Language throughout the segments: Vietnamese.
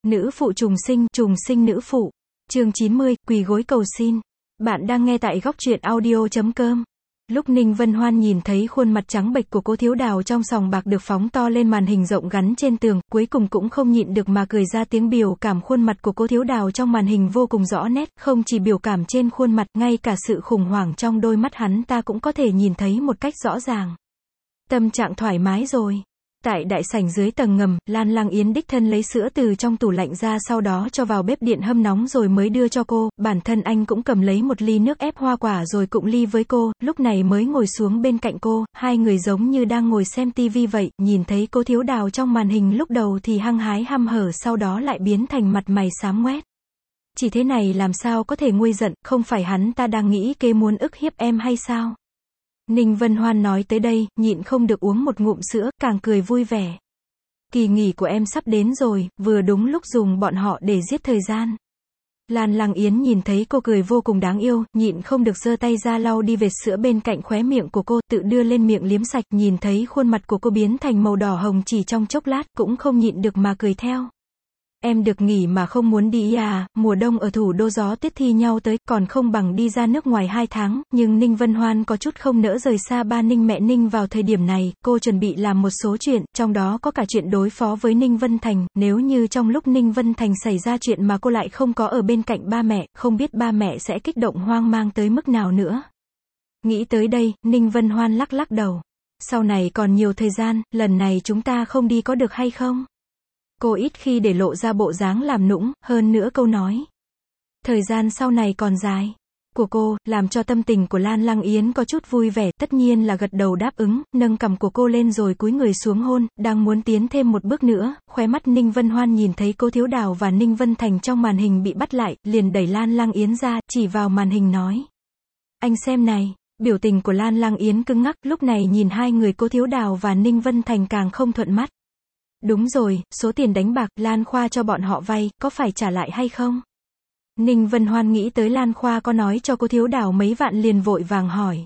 Nữ phụ trùng sinh nữ phụ. Chương 90, quỳ gối cầu xin. Bạn đang nghe tại góc truyện audio.com. Lúc Ninh Vân Hoan nhìn thấy khuôn mặt trắng bệch của cô thiếu đào trong sòng bạc được phóng to lên màn hình rộng gắn trên tường, cuối cùng cũng không nhịn được mà cười ra tiếng. Biểu cảm khuôn mặt của cô thiếu đào trong màn hình vô cùng rõ nét, không chỉ biểu cảm trên khuôn mặt, ngay cả sự khủng hoảng trong đôi mắt hắn ta cũng có thể nhìn thấy một cách rõ ràng. Tâm trạng thoải mái rồi. Tại đại sảnh dưới tầng ngầm, Lan Lang Yến đích thân lấy sữa từ trong tủ lạnh ra, sau đó cho vào bếp điện hâm nóng rồi mới đưa cho cô. Bản thân anh cũng cầm lấy một ly nước ép hoa quả rồi cụng ly với cô, lúc này mới ngồi xuống bên cạnh cô. Hai người giống như đang ngồi xem tivi vậy. Nhìn thấy cô thiếu đào trong màn hình lúc đầu thì hăng hái hăm hở, sau đó lại biến thành mặt mày xám ngoét. Chỉ thế này làm sao có thể nguôi giận, không phải hắn ta đang nghĩ kế muốn ức hiếp em hay sao? Ninh Vân Hoan nói tới đây, nhịn không được uống một ngụm sữa, càng cười vui vẻ. Kỳ nghỉ của em sắp đến rồi, vừa đúng lúc dùng bọn họ để giết thời gian. Lan Lang Yến nhìn thấy cô cười vô cùng đáng yêu, nhịn không được giơ tay ra lau đi vệt sữa bên cạnh khóe miệng của cô, tự đưa lên miệng liếm sạch. Nhìn thấy khuôn mặt của cô biến thành màu đỏ hồng chỉ trong chốc lát, cũng không nhịn được mà cười theo. Em được nghỉ mà không muốn đi à, mùa đông ở thủ đô gió tuyết thi nhau tới, còn không bằng đi ra nước ngoài 2 tháng, nhưng Ninh Vân Hoan có chút không nỡ rời xa ba Ninh mẹ Ninh vào thời điểm này. Cô chuẩn bị làm một số chuyện, trong đó có cả chuyện đối phó với Ninh Vân Thành. Nếu như trong lúc Ninh Vân Thành xảy ra chuyện mà cô lại không có ở bên cạnh ba mẹ, không biết ba mẹ sẽ kích động hoang mang tới mức nào nữa. Nghĩ tới đây, Ninh Vân Hoan lắc lắc đầu. Sau này còn nhiều thời gian, lần này chúng ta không đi có được hay không? Cô ít khi để lộ ra bộ dáng làm nũng, hơn nữa câu nói thời gian sau này còn dài của cô, làm cho tâm tình của Lan Lang Yến có chút vui vẻ, tất nhiên là gật đầu đáp ứng, nâng cằm của cô lên rồi cúi người xuống hôn, đang muốn tiến thêm một bước nữa, khóe mắt Ninh Vân Hoan nhìn thấy cô thiếu đào và Ninh Vân Thành trong màn hình bị bắt lại, liền đẩy Lan Lang Yến ra, chỉ vào màn hình nói. Anh xem này. Biểu tình của Lan Lang Yến cứng ngắc, lúc này nhìn hai người cô thiếu đào và Ninh Vân Thành càng không thuận mắt. Đúng rồi, số tiền đánh bạc Lan Khoa cho bọn họ vay, có phải trả lại hay không? Ninh Vân Hoan nghĩ tới Lan Khoa có nói cho cô thiếu đào mấy vạn liền vội vàng hỏi.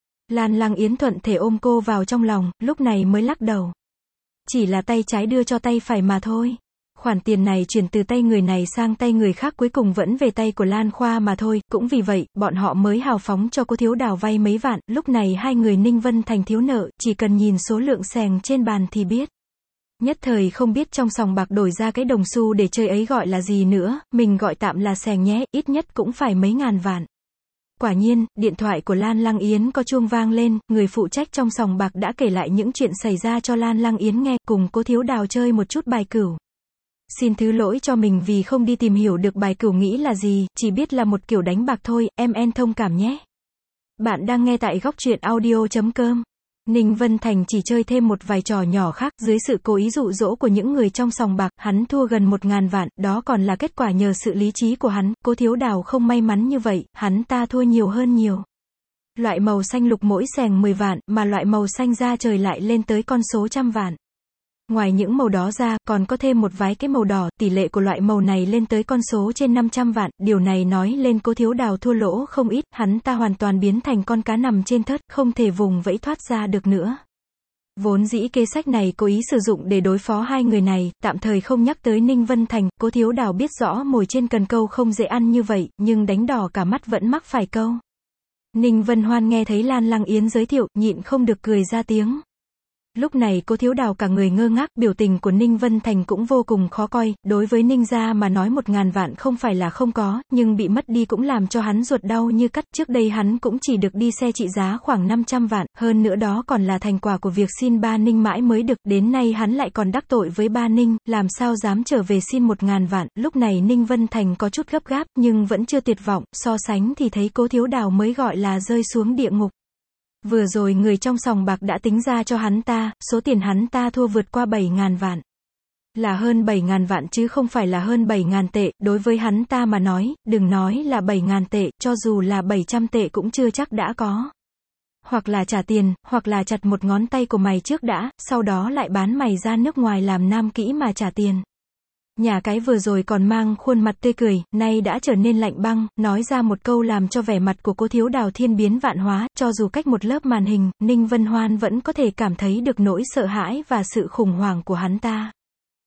Lan Lang Yến thuận thể ôm cô vào trong lòng, lúc này mới lắc đầu. Chỉ là tay trái đưa cho tay phải mà thôi. Khoản tiền này chuyển từ tay người này sang tay người khác cuối cùng vẫn về tay của Lan Khoa mà thôi, cũng vì vậy, bọn họ mới hào phóng cho cô thiếu đào vay mấy vạn. Lúc này hai người Ninh Vân Thành thiếu nợ, chỉ cần nhìn số lượng sèng trên bàn thì biết. Nhất thời không biết trong sòng bạc đổi ra cái đồng xu để chơi ấy gọi là gì nữa, mình gọi tạm là sèng nhé, ít nhất cũng phải mấy ngàn vạn. Quả nhiên, điện thoại của Lan Lang Yến có chuông vang lên, người phụ trách trong sòng bạc đã kể lại những chuyện xảy ra cho Lan Lang Yến nghe, cùng cô thiếu đào chơi một chút bài cửu. Xin thứ lỗi cho mình vì không đi tìm hiểu được bài cửu nghĩ là gì, chỉ biết là một kiểu đánh bạc thôi, em thông cảm nhé. Bạn đang nghe tại góc truyện audio.com. Ninh Vân Thành chỉ chơi thêm một vài trò nhỏ khác, dưới sự cố ý dụ dỗ của những người trong sòng bạc, hắn thua gần 1.000 vạn, đó còn là kết quả nhờ sự lý trí của hắn. Cô thiếu đào không may mắn như vậy, hắn ta thua nhiều hơn nhiều. Loại màu xanh lục mỗi sèng 10 vạn, mà loại màu xanh da trời lại lên tới con số trăm vạn. Ngoài những màu đó ra, còn có thêm một vài cái màu đỏ, tỷ lệ của loại màu này lên tới con số trên 500 vạn, điều này nói lên cô thiếu đào thua lỗ không ít, hắn ta hoàn toàn biến thành con cá nằm trên thớt, không thể vùng vẫy thoát ra được nữa. Vốn dĩ kế sách này cố ý sử dụng để đối phó hai người này, tạm thời không nhắc tới Ninh Vân Thành, cô thiếu đào biết rõ mồi trên cần câu không dễ ăn như vậy, nhưng đánh đỏ cả mắt vẫn mắc phải câu. Ninh Vân Hoan nghe thấy Lan Lang Yến giới thiệu, nhịn không được cười ra tiếng. Lúc này cô thiếu đào cả người ngơ ngác, biểu tình của Ninh Vân Thành cũng vô cùng khó coi, đối với Ninh gia mà nói 1.000 vạn không phải là không có, nhưng bị mất đi cũng làm cho hắn ruột đau như cắt. Trước đây hắn cũng chỉ được đi xe trị giá khoảng 500 vạn, hơn nữa đó còn là thành quả của việc xin ba Ninh mãi mới được, đến nay hắn lại còn đắc tội với ba Ninh, làm sao dám trở về xin 1.000 vạn. Lúc này Ninh Vân Thành có chút gấp gáp, nhưng vẫn chưa tuyệt vọng, so sánh thì thấy cô thiếu đào mới gọi là rơi xuống địa ngục. Vừa rồi người trong sòng bạc đã tính ra cho hắn ta, số tiền hắn ta thua vượt qua 7.000 vạn. Là hơn 7.000 vạn chứ không phải là hơn 7.000 tệ, đối với hắn ta mà nói, đừng nói là 7.000 tệ, cho dù là 700 tệ cũng chưa chắc đã có. Hoặc là trả tiền, hoặc là chặt một ngón tay của mày trước đã, sau đó lại bán mày ra nước ngoài làm nam kỹ mà trả tiền. Nhà cái vừa rồi còn mang khuôn mặt tươi cười, nay đã trở nên lạnh băng, nói ra một câu làm cho vẻ mặt của cô thiếu đào thiên biến vạn hóa, cho dù cách một lớp màn hình, Ninh Vân Hoan vẫn có thể cảm thấy được nỗi sợ hãi và sự khủng hoảng của hắn ta.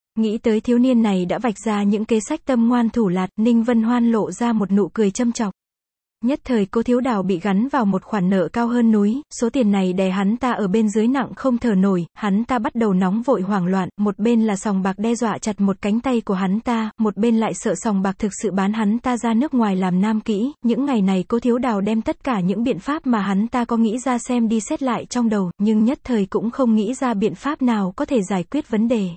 Nghĩ tới thiếu niên này đã vạch ra những kế sách tâm ngoan thủ lạt, Ninh Vân Hoan lộ ra một nụ cười châm chọc. Nhất thời Cố Thiếu Đào bị gắn vào một khoản nợ cao hơn núi, số tiền này đè hắn ta ở bên dưới nặng không thở nổi, hắn ta bắt đầu nóng vội hoảng loạn, một bên là sòng bạc đe dọa chặt một cánh tay của hắn ta, một bên lại sợ sòng bạc thực sự bán hắn ta ra nước ngoài làm nam kỹ. Những ngày này Cố Thiếu Đào đem tất cả những biện pháp mà hắn ta có nghĩ ra xem đi xét lại trong đầu, nhưng nhất thời cũng không nghĩ ra biện pháp nào có thể giải quyết vấn đề.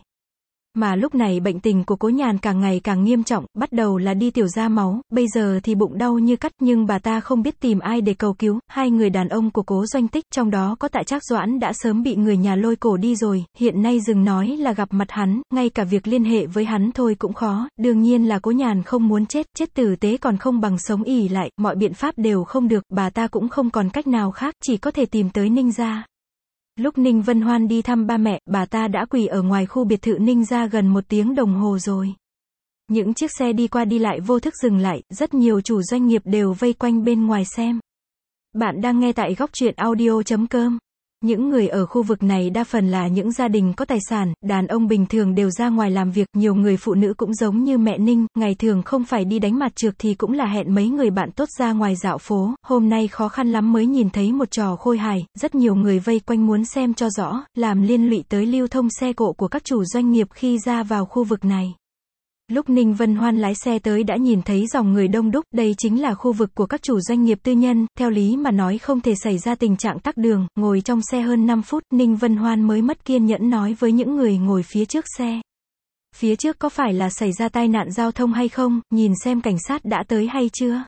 Mà lúc này bệnh tình của Cố Nhàn càng ngày càng nghiêm trọng, bắt đầu là đi tiểu ra máu, bây giờ thì bụng đau như cắt, nhưng bà ta không biết tìm ai để cầu cứu. Hai người đàn ông của Cố Doanh Tích, trong đó có Tạ Trác Doãn đã sớm bị người nhà lôi cổ đi rồi, hiện nay dừng nói là gặp mặt hắn, ngay cả việc liên hệ với hắn thôi cũng khó, đương nhiên là Cố Nhàn không muốn chết, chết tử tế còn không bằng sống ỷ lại, mọi biện pháp đều không được, bà ta cũng không còn cách nào khác, chỉ có thể tìm tới Ninh gia. Lúc Ninh Vân Hoan đi thăm ba mẹ, bà ta đã quỳ ở ngoài khu biệt thự Ninh gia gần 1 tiếng đồng hồ rồi. Những chiếc xe đi qua đi lại vô thức dừng lại, rất nhiều chủ doanh nghiệp đều vây quanh bên ngoài xem. Bạn đang nghe tại Góc Truyện Audio.com. Những người ở khu vực này đa phần là những gia đình có tài sản, đàn ông bình thường đều ra ngoài làm việc, nhiều người phụ nữ cũng giống như mẹ Ninh, ngày thường không phải đi đánh mặt trược thì cũng là hẹn mấy người bạn tốt ra ngoài dạo phố, hôm nay khó khăn lắm mới nhìn thấy một trò khôi hài, rất nhiều người vây quanh muốn xem cho rõ, làm liên lụy tới lưu thông xe cộ của các chủ doanh nghiệp khi ra vào khu vực này. Lúc Ninh Vân Hoan lái xe tới đã nhìn thấy dòng người đông đúc, đây chính là khu vực của các chủ doanh nghiệp tư nhân, theo lý mà nói không thể xảy ra tình trạng tắc đường, ngồi trong xe hơn 5 phút, Ninh Vân Hoan mới mất kiên nhẫn nói với những người ngồi phía trước xe. Phía trước có phải là xảy ra tai nạn giao thông hay không, nhìn xem cảnh sát đã tới hay chưa?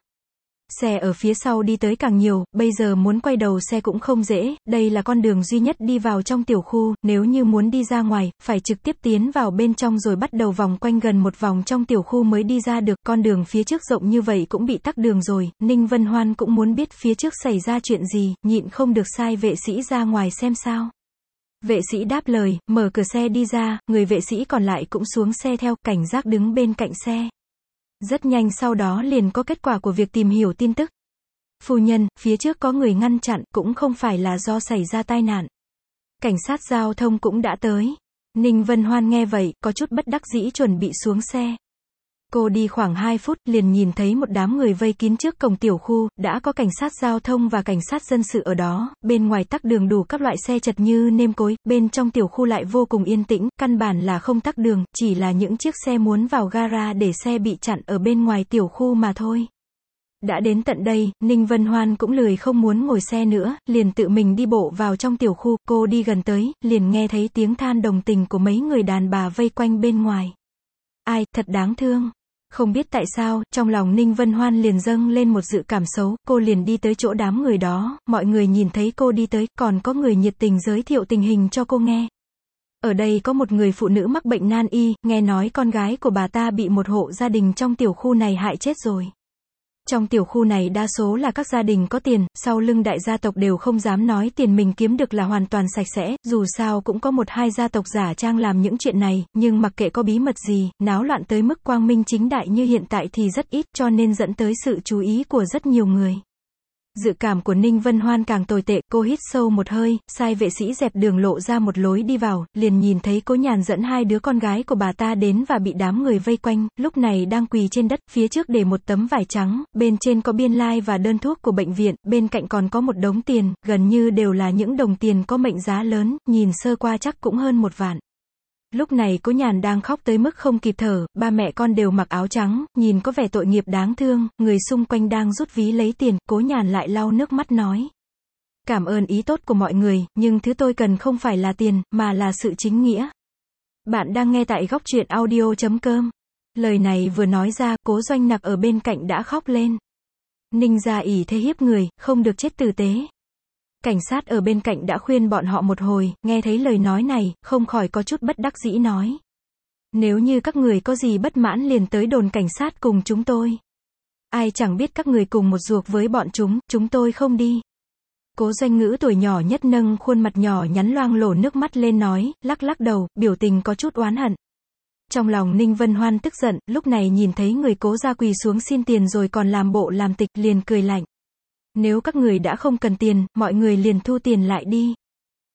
Xe ở phía sau đi tới càng nhiều, bây giờ muốn quay đầu xe cũng không dễ, đây là con đường duy nhất đi vào trong tiểu khu, nếu như muốn đi ra ngoài, phải trực tiếp tiến vào bên trong rồi bắt đầu vòng quanh gần một vòng trong tiểu khu mới đi ra được, con đường phía trước rộng như vậy cũng bị tắc đường rồi, Ninh Vân Hoan cũng muốn biết phía trước xảy ra chuyện gì, nhịn không được sai vệ sĩ ra ngoài xem sao. Vệ sĩ đáp lời, mở cửa xe đi ra, người vệ sĩ còn lại cũng xuống xe theo, cảnh giác đứng bên cạnh xe. Rất nhanh sau đó liền có kết quả của việc tìm hiểu tin tức. Phu nhân, phía trước có người ngăn chặn, cũng không phải là do xảy ra tai nạn. Cảnh sát giao thông cũng đã tới. Ninh Vân Hoan nghe vậy, có chút bất đắc dĩ chuẩn bị xuống xe. Cô đi khoảng 2 phút, liền nhìn thấy một đám người vây kín trước cổng tiểu khu, đã có cảnh sát giao thông và cảnh sát dân sự ở đó, bên ngoài tắc đường đủ các loại xe chật như nêm cối, bên trong tiểu khu lại vô cùng yên tĩnh, căn bản là không tắc đường, chỉ là những chiếc xe muốn vào gara để xe bị chặn ở bên ngoài tiểu khu mà thôi. Đã đến tận đây, Ninh Vân Hoan cũng lười không muốn ngồi xe nữa, liền tự mình đi bộ vào trong tiểu khu, cô đi gần tới, liền nghe thấy tiếng than đồng tình của mấy người đàn bà vây quanh bên ngoài. Ai, thật đáng thương. Không biết tại sao, trong lòng Ninh Vân Hoan liền dâng lên một dự cảm xấu, cô liền đi tới chỗ đám người đó, mọi người nhìn thấy cô đi tới, còn có người nhiệt tình giới thiệu tình hình cho cô nghe. Ở đây có một người phụ nữ mắc bệnh nan y, nghe nói con gái của bà ta bị một hộ gia đình trong tiểu khu này hại chết rồi. Trong tiểu khu này đa số là các gia đình có tiền, sau lưng đại gia tộc đều không dám nói tiền mình kiếm được là hoàn toàn sạch sẽ, dù sao cũng có 1-2 gia tộc giả trang làm những chuyện này, nhưng mặc kệ có bí mật gì, náo loạn tới mức quang minh chính đại như hiện tại thì rất ít, cho nên dẫn tới sự chú ý của rất nhiều người. Dự cảm của Ninh Vân Hoan càng tồi tệ, cô hít sâu một hơi, sai vệ sĩ dẹp đường lộ ra một lối đi vào, liền nhìn thấy Cố Nhàn dẫn 2 đứa con gái của bà ta đến và bị đám người vây quanh, lúc này đang quỳ trên đất, phía trước để một tấm vải trắng, bên trên có biên lai và đơn thuốc của bệnh viện, bên cạnh còn có một đống tiền, gần như đều là những đồng tiền có mệnh giá lớn, nhìn sơ qua chắc cũng hơn 1 vạn. Lúc này Cố Nhàn đang khóc tới mức không kịp thở, ba mẹ con đều mặc áo trắng, nhìn có vẻ tội nghiệp đáng thương, người xung quanh đang rút ví lấy tiền, Cố Nhàn lại lau nước mắt nói. Cảm ơn ý tốt của mọi người, nhưng thứ tôi cần không phải là tiền, mà là sự chính nghĩa. Bạn đang nghe tại Góc Truyện Audio.com. Lời này vừa nói ra, Cố Doanh Nặc ở bên cạnh đã khóc lên. Ninh gia ỷ thế hiếp người, không được chết tử tế. Cảnh sát ở bên cạnh đã khuyên bọn họ một hồi, nghe thấy lời nói này, không khỏi có chút bất đắc dĩ nói. Nếu như các người có gì bất mãn liền tới đồn cảnh sát cùng chúng tôi. Ai chẳng biết các người cùng một ruột với bọn chúng tôi không đi. Cố Doanh Ngữ tuổi nhỏ nhất nâng khuôn mặt nhỏ nhắn loang lổ nước mắt lên nói, lắc lắc đầu, biểu tình có chút oán hận. Trong lòng Ninh Vân Hoan tức giận, lúc này nhìn thấy người Cố gia quỳ xuống xin tiền rồi còn làm bộ làm tịch, liền cười lạnh. Nếu các người đã không cần tiền, mọi người liền thu tiền lại đi.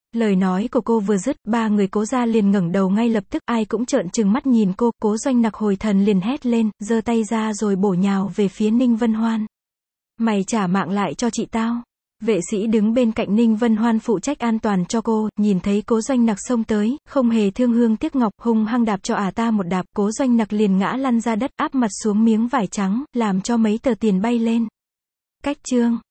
Lời nói của cô vừa dứt, ba người Cố gia liền ngẩng đầu ngay lập tức, ai cũng trợn trừng mắt nhìn cô. Cố Doanh Nặc hồi thần liền hét lên, giơ tay ra rồi bổ nhào về phía Ninh Vân Hoan. Mày trả mạng lại cho chị tao. Vệ sĩ đứng bên cạnh Ninh Vân Hoan phụ trách an toàn cho cô, nhìn thấy Cố Doanh Nặc xông tới, không hề thương hương tiếc ngọc, hung hăng đạp cho ta một đạp. Cố Doanh Nặc liền ngã lăn ra đất, áp mặt xuống miếng vải trắng, làm cho mấy tờ tiền bay lên. Cách chương